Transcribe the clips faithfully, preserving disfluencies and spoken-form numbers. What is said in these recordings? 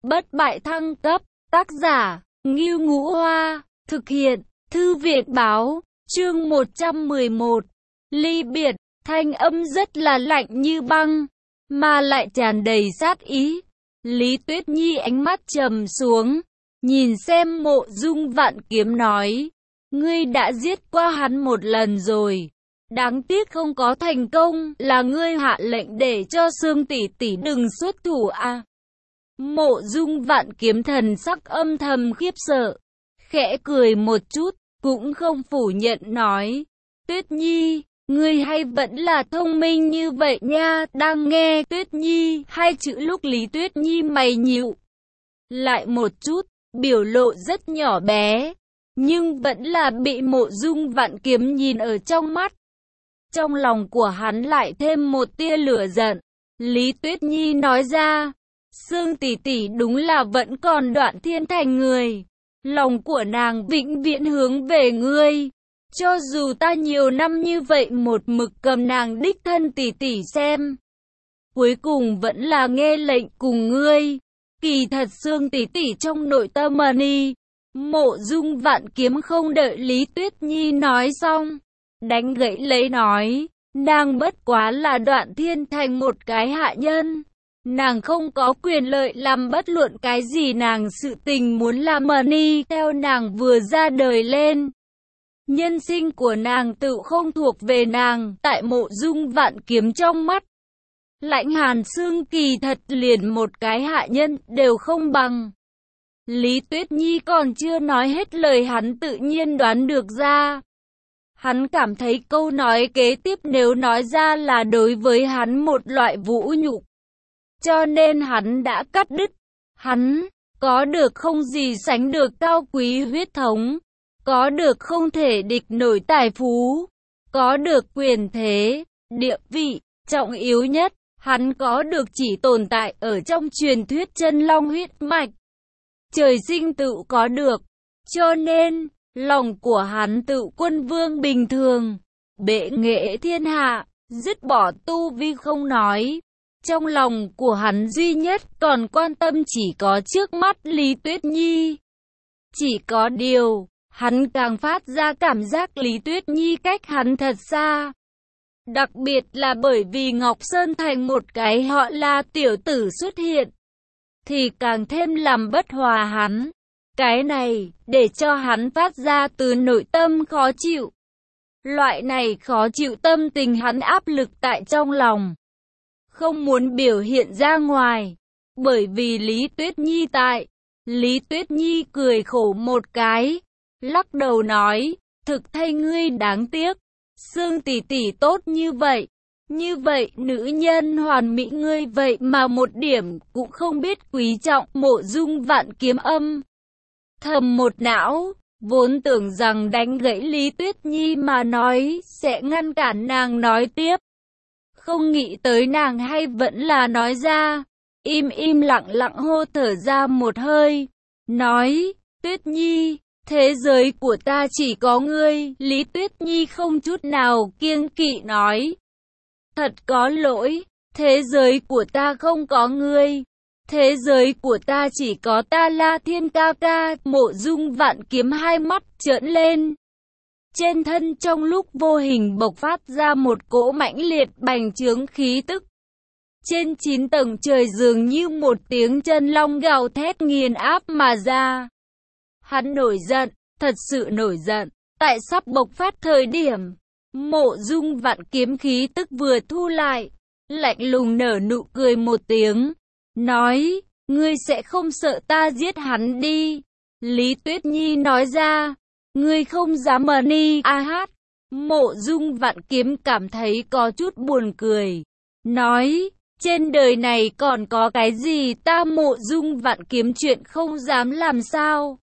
bất bại thăng cấp, tác giả, Ngưu Ngũ Hoa, thực hiện, Thư viện Báo, chương một trăm mười một, ly biệt, thanh âm rất là lạnh như băng, mà lại tràn đầy sát ý. Lý Tuyết Nhi ánh mắt trầm xuống, nhìn xem Mộ Dung Vạn Kiếm nói, ngươi đã giết qua hắn một lần rồi. Đáng tiếc không có thành công, là ngươi hạ lệnh để cho Sương tỷ tỷ đừng xuất thủ à. Mộ Dung Vạn Kiếm thần sắc âm thầm khiếp sợ, khẽ cười một chút, cũng không phủ nhận nói, Tuyết Nhi, ngươi hay vẫn là thông minh như vậy nha. Đang nghe Tuyết Nhi hai chữ lúc Lý Tuyết Nhi mày nhíu lại một chút, biểu lộ rất nhỏ bé, nhưng vẫn là bị Mộ Dung Vạn Kiếm nhìn ở trong mắt. Trong lòng của hắn lại thêm một tia lửa giận. Lý Tuyết Nhi nói ra, Sương tỷ tỷ đúng là vẫn còn Đoạn Thiên Thành người, lòng của nàng vĩnh viễn hướng về ngươi. Cho dù ta nhiều năm như vậy một mực cầm nàng đích thân tỷ tỷ xem, cuối cùng vẫn là nghe lệnh cùng ngươi. Kỳ thật Sương tỷ tỷ trong nội tâm Mani. Mộ Dung Vạn Kiếm không đợi Lý Tuyết Nhi nói xong, đánh gãy lấy nói, nàng bất quá là Đoạn Thiên Thành một cái hạ nhân, nàng không có quyền lợi làm bất luận cái gì nàng sự tình muốn làm. Mani theo nàng vừa ra đời lên, nhân sinh của nàng tự không thuộc về nàng. Tại Mộ Dung Vạn Kiếm trong mắt, Lãnh Hàn Sương kỳ thật liền một cái hạ nhân đều không bằng. Lý Tuyết Nhi còn chưa nói hết lời hắn tự nhiên đoán được ra. Hắn cảm thấy câu nói kế tiếp nếu nói ra là đối với hắn một loại vũ nhục, cho nên hắn đã cắt đứt. Hắn có được không gì sánh được cao quý huyết thống, có được không thể địch nổi tài phú, có được quyền thế, địa vị, trọng yếu nhất, hắn có được chỉ tồn tại ở trong truyền thuyết chân long huyết mạch, trời sinh tự có được, cho nên lòng của hắn tự quân vương bình thường, bệ nghệ thiên hạ, dứt bỏ tu vi không nói, trong lòng của hắn duy nhất còn quan tâm chỉ có trước mắt Lý Tuyết Nhi. Chỉ có điều, hắn càng phát ra cảm giác Lý Tuyết Nhi cách hắn thật xa. Đặc biệt là bởi vì Ngọc Sơn Thành một cái họ La tiểu tử xuất hiện, thì càng thêm làm bất hòa hắn. Cái này, để cho hắn phát ra từ nội tâm khó chịu. Loại này khó chịu tâm tình hắn áp lực tại trong lòng, không muốn biểu hiện ra ngoài, bởi vì Lý Tuyết Nhi tại. Lý Tuyết Nhi cười khổ một cái, lắc đầu nói, thực thay ngươi đáng tiếc, Sương tỷ tỷ tốt như vậy, như vậy nữ nhân hoàn mỹ ngươi vậy mà một điểm cũng không biết quý trọng. Mộ Dung Vạn Kiếm âm thầm một não, vốn tưởng rằng đánh gãy Lý Tuyết Nhi mà nói sẽ ngăn cản nàng nói tiếp, không nghĩ tới nàng hay vẫn là nói ra, im im lặng lặng hô thở ra một hơi, nói, Tuyết Nhi, thế giới của ta chỉ có ngươi. Lý Tuyết Nhi không chút nào kiêng kỵ nói, thật có lỗi, thế giới của ta không có ngươi, thế giới của ta chỉ có ta La Thiên ca ca. Mộ Dung Vạn Kiếm hai mắt trợn lên, trên thân trong lúc vô hình bộc phát ra một cỗ mãnh liệt bành trướng khí tức. Trên chín tầng trời dường như một tiếng chân long gào thét nghiền áp mà ra. Hắn nổi giận, thật sự nổi giận. Tại sắp bộc phát thời điểm, Mộ Dung Vạn Kiếm khí tức vừa thu lại, lạnh lùng nở nụ cười một tiếng, nói, ngươi sẽ không sợ ta giết hắn đi. Lý Tuyết Nhi nói ra, ngươi không dám. Mani a hát. Mộ Dung Vạn Kiếm cảm thấy có chút buồn cười, nói, trên đời này còn có cái gì ta Mộ Dung Vạn Kiếm chuyện không dám làm sao?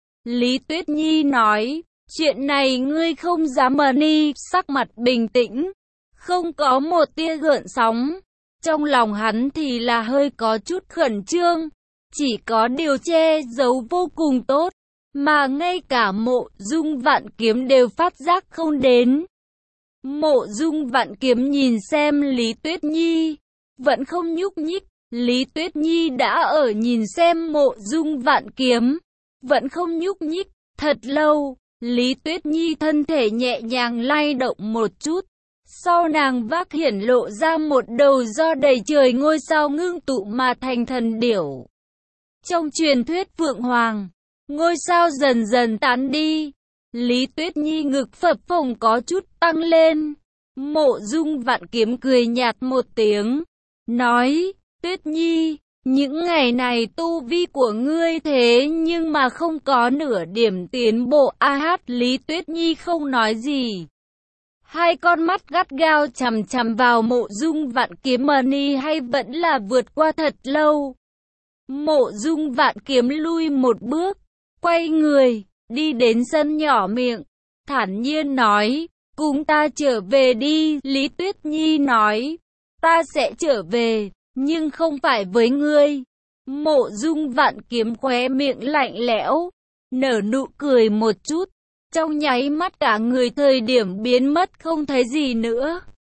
Lý Tuyết Nhi nói, chuyện này ngươi không dám. Mani sắc mặt bình tĩnh, không có một tia gợn sóng. Trong lòng hắn thì là hơi có chút khẩn trương, chỉ có điều che giấu vô cùng tốt, mà ngay cả Mộ Dung Vạn Kiếm đều phát giác không đến. Mộ Dung Vạn Kiếm nhìn xem Lý Tuyết Nhi, vẫn không nhúc nhích, Lý Tuyết Nhi đã ở nhìn xem Mộ Dung Vạn Kiếm, vẫn không nhúc nhích. Thật lâu, Lý Tuyết Nhi thân thể nhẹ nhàng lay động một chút. Sau nàng vác hiển lộ ra một đầu do đầy trời ngôi sao ngưng tụ mà thành thần điểu. Trong truyền thuyết Phượng Hoàng, ngôi sao dần dần tán đi. Lý Tuyết Nhi ngực phập phồng có chút tăng lên. Mộ Dung Vạn Kiếm cười nhạt một tiếng, nói, Tuyết Nhi, những ngày này tu vi của ngươi thế nhưng mà không có nửa điểm tiến bộ. A hát Lý Tuyết Nhi không nói gì. Hai con mắt gắt gao chằm chằm vào Mộ Dung Vạn Kiếm Money hay vẫn là vượt qua thật lâu. Mộ Dung Vạn Kiếm lui một bước, quay người, đi đến sân nhỏ miệng, thản nhiên nói, cùng ta trở về đi. Lý Tuyết Nhi nói, ta sẽ trở về, nhưng không phải với ngươi. Mộ Dung Vạn Kiếm khóe miệng lạnh lẽo, nở nụ cười một chút, trong nháy mắt cả người thời điểm biến mất không thấy gì nữa.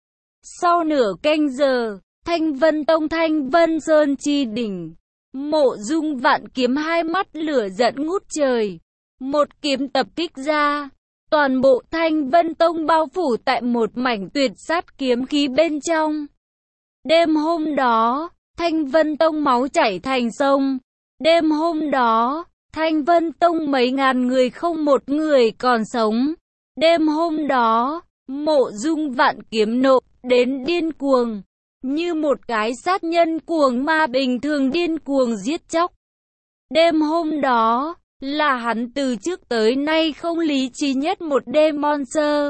Sau nửa canh giờ, Thanh Vân Tông Thanh Vân Sơn chi đỉnh, Mộ Dung Vạn Kiếm hai mắt lửa giận ngút trời, một kiếm tập kích ra, toàn bộ Thanh Vân Tông bao phủ tại một mảnh tuyệt sát kiếm khí bên trong. Đêm hôm đó, Thanh Vân Tông máu chảy thành sông. Đêm hôm đó, Thanh Vân Tông mấy ngàn người không một người còn sống. Đêm hôm đó, Mộ Dung Vạn Kiếm nộ đến điên cuồng, như một cái sát nhân cuồng ma bình thường điên cuồng giết chóc. Đêm hôm đó, là hắn từ trước tới nay không lý trí nhất một đêm monster.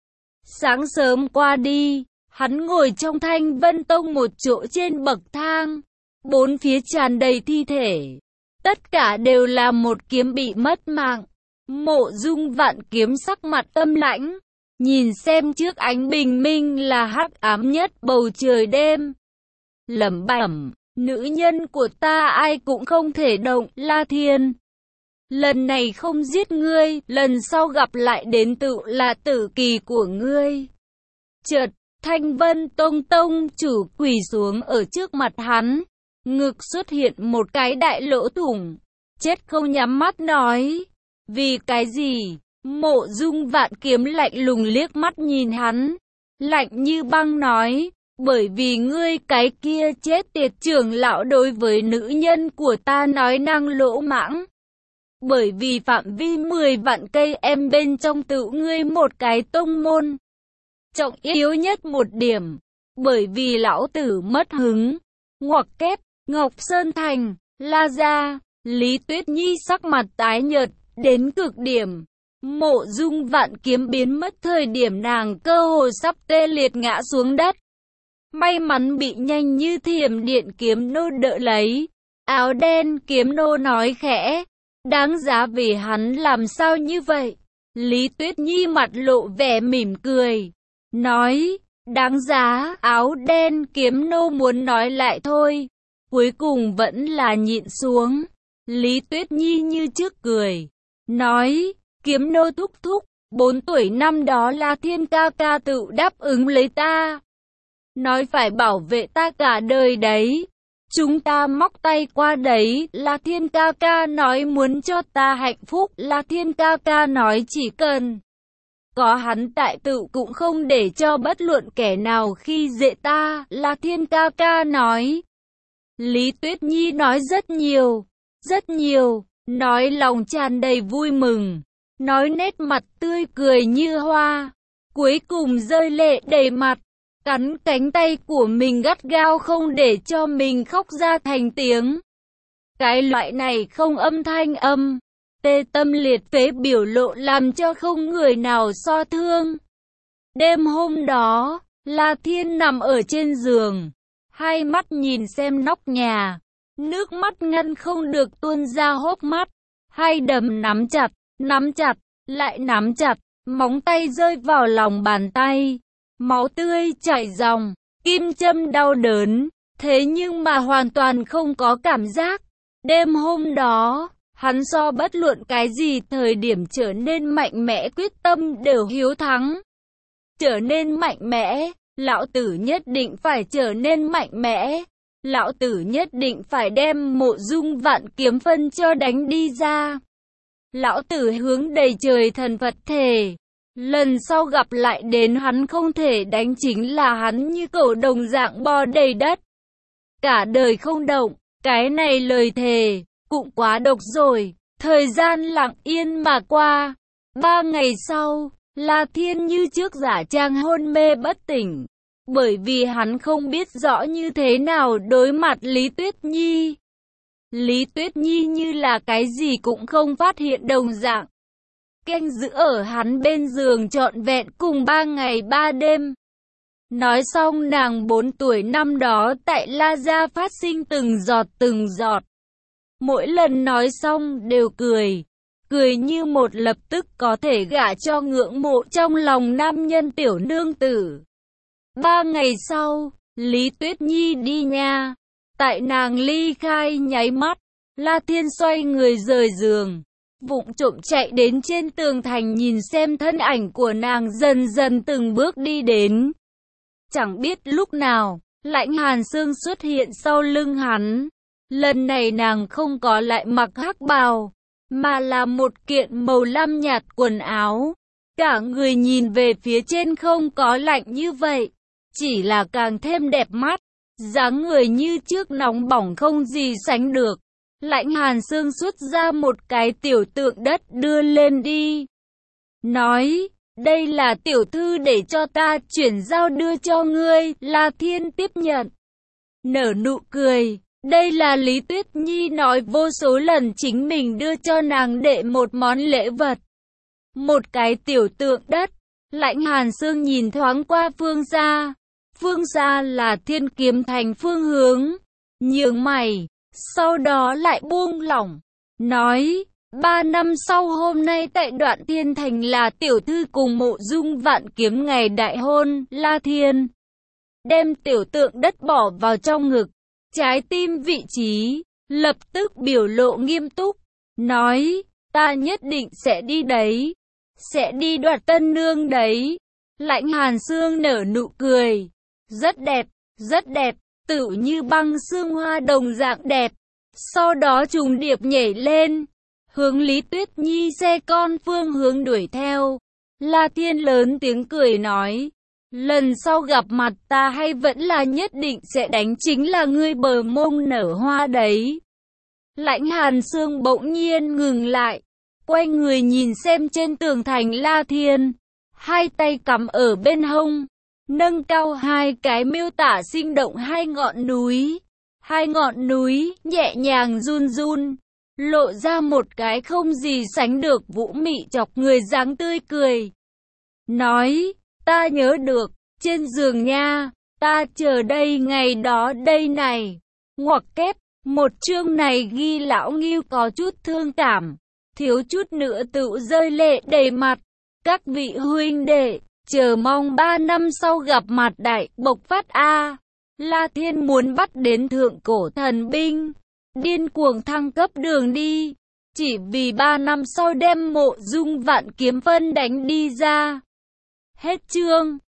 Sáng sớm qua đi, hắn ngồi trong Thanh Vân Tông một chỗ trên bậc thang, bốn phía tràn đầy thi thể. Tất cả đều là một kiếm bị mất mạng. Mộ Dung Vạn Kiếm sắc mặt âm lãnh, nhìn xem trước ánh bình minh là hắc ám nhất bầu trời đêm. Lẩm bẩm, nữ nhân của ta ai cũng không thể động. La Thiên, lần này không giết ngươi, lần sau gặp lại đến tự là tử kỳ của ngươi. Chợt, Thanh Vân Tông tông chủ quỳ xuống ở trước mặt hắn, ngực xuất hiện một cái đại lỗ thủng, chết không nhắm mắt nói, vì cái gì? Mộ Dung Vạn Kiếm lạnh lùng liếc mắt nhìn hắn, lạnh như băng nói, bởi vì ngươi cái kia chết tiệt trưởng lão đối với nữ nhân của ta nói năng lỗ mãng. Bởi vì phạm vi mười vạn cây em bên trong tự ngươi một cái tông môn. Trọng yếu nhất một điểm, bởi vì lão tử mất hứng. Ngoặc kép, Ngọc Sơn Thành, La Gia, Lý Tuyết Nhi sắc mặt tái nhợt, đến cực điểm. Mộ Dung Vạn Kiếm biến mất thời điểm nàng cơ hồ sắp tê liệt ngã xuống đất. May mắn bị nhanh như thiểm điện kiếm nô đỡ lấy. Áo đen kiếm nô nói khẽ, đáng giá vì hắn làm sao như vậy? Lý Tuyết Nhi mặt lộ vẻ mỉm cười, nói, đáng giá. Áo đen kiếm nô muốn nói lại thôi, cuối cùng vẫn là nhịn xuống. Lý Tuyết Nhi như trước cười, nói, kiếm nô thúc thúc, bốn tuổi năm đó La Thiên ca ca tự đáp ứng lấy ta, nói phải bảo vệ ta cả đời đấy. Chúng ta móc tay qua đấy. La Thiên ca ca nói muốn cho ta hạnh phúc. La Thiên ca ca nói chỉ cần có hắn tại tự cũng không để cho bất luận kẻ nào khi dễ ta. La Thiên ca ca nói. Lý Tuyết Nhi nói rất nhiều, rất nhiều, nói lòng tràn đầy vui mừng, nói nét mặt tươi cười như hoa, cuối cùng rơi lệ đầy mặt, cắn cánh tay của mình gắt gao không để cho mình khóc ra thành tiếng. Cái loại này không âm thanh âm, tê tâm liệt phế biểu lộ làm cho không người nào so thương. Đêm hôm đó, La Thiên nằm ở trên giường, hai mắt nhìn xem nóc nhà, nước mắt ngăn không được tuôn ra hốc mắt, hai đấm nắm chặt, nắm chặt, lại nắm chặt, móng tay rơi vào lòng bàn tay, máu tươi chảy ròng, kim châm đau đớn, thế nhưng mà hoàn toàn không có cảm giác. Đêm hôm đó, hắn so bất luận cái gì thời điểm trở nên mạnh mẽ quyết tâm đều hiếu thắng. Trở nên mạnh mẽ, lão tử nhất định phải trở nên mạnh mẽ. lão tử nhất định phải đem Mộ Dung Vạn Kiếm phân cho đánh đi ra. Lão tử hướng đầy trời thần Phật thề, lần sau gặp lại đến hắn không thể đánh, chính là hắn như cẩu đồng dạng bò đầy đất, cả đời không động. Cái này lời thề cũng quá độc rồi. Thời gian lặng yên mà qua. Ba ngày sau, La Thiên như trước giả trang hôn mê bất tỉnh, bởi vì hắn không biết rõ như thế nào đối mặt Lý Tuyết Nhi. Lý Tuyết Nhi như là cái gì cũng không phát hiện đồng dạng, canh giữ ở hắn bên giường trọn vẹn cùng ba ngày ba đêm. Nói xong nàng bốn tuổi năm đó tại La Gia phát sinh từng giọt từng giọt. Mỗi lần nói xong đều cười, cười như một lập tức có thể gả cho ngưỡng mộ trong lòng nam nhân tiểu nương tử. Ba ngày sau, Lý Tuyết Nhi đi nha. Tại nàng ly khai nháy mắt, La Thiên xoay người rời giường, vụng trộm chạy đến trên tường thành nhìn xem thân ảnh của nàng dần dần từng bước đi đến. Chẳng biết lúc nào, Lãnh Hàn Sương xuất hiện sau lưng hắn. Lần này nàng không có lại mặc hắc bào, mà là một kiện màu lam nhạt quần áo. Cả người nhìn về phía trên không có lạnh như vậy, chỉ là càng thêm đẹp mắt. Dáng người như trước nóng bỏng không gì sánh được. Lãnh Hàn Sương xuất ra một cái tiểu tượng đất đưa lên đi, nói, đây là tiểu thư để cho ta chuyển giao đưa cho ngươi. La Thiên tiếp nhận, nở nụ cười. Đây là Lý Tuyết Nhi nói vô số lần chính mình đưa cho nàng đệ một món lễ vật. Một cái tiểu tượng đất. Lãnh Hàn Sương nhìn thoáng qua phương xa. Phương xa là Thiên Kiếm Thành phương hướng. Nhướng mày, sau đó lại buông lỏng, nói, ba năm sau hôm nay tại Đoạn Thiên Thành là tiểu thư cùng Mộ Dung Vạn Kiếm ngày đại hôn. La Thiên đem tiểu tượng đất bỏ vào trong ngực, trái tim vị trí, lập tức biểu lộ nghiêm túc, nói, ta nhất định sẽ đi đấy, sẽ đi đoạt tân nương đấy. Lãnh Hàn Sương nở nụ cười, rất đẹp, rất đẹp, tựu như băng sương hoa đồng dạng đẹp. Sau đó trùng điệp nhảy lên, hướng Lý Tuyết Nhi xe con phương hướng đuổi theo. La Thiên lớn tiếng cười nói, lần sau gặp mặt ta hay vẫn là nhất định sẽ đánh chính là ngươi bờ mông nở hoa đấy. Lãnh Hàn Sương bỗng nhiên ngừng lại, quay người nhìn xem trên tường thành La Thiên, hai tay cắm ở bên hông, nâng cao hai cái miêu tả sinh động hai ngọn núi. Hai ngọn núi nhẹ nhàng run run, lộ ra một cái không gì sánh được vũ mị chọc người dáng tươi cười. Nói, ta nhớ được, trên giường nha, ta chờ đây ngày đó đây này. Ngoặc kép, một chương này ghi lão Ngưu có chút thương cảm, thiếu chút nữa tự rơi lệ đầy mặt. Các vị huynh đệ, chờ mong ba năm sau gặp mặt đại bộc phát a. La Thiên muốn bắt đến thượng cổ thần binh, điên cuồng thăng cấp đường đi, chỉ vì ba năm sau đem Mộ Dung Vạn Kiếm phân đánh đi ra. Hết chương.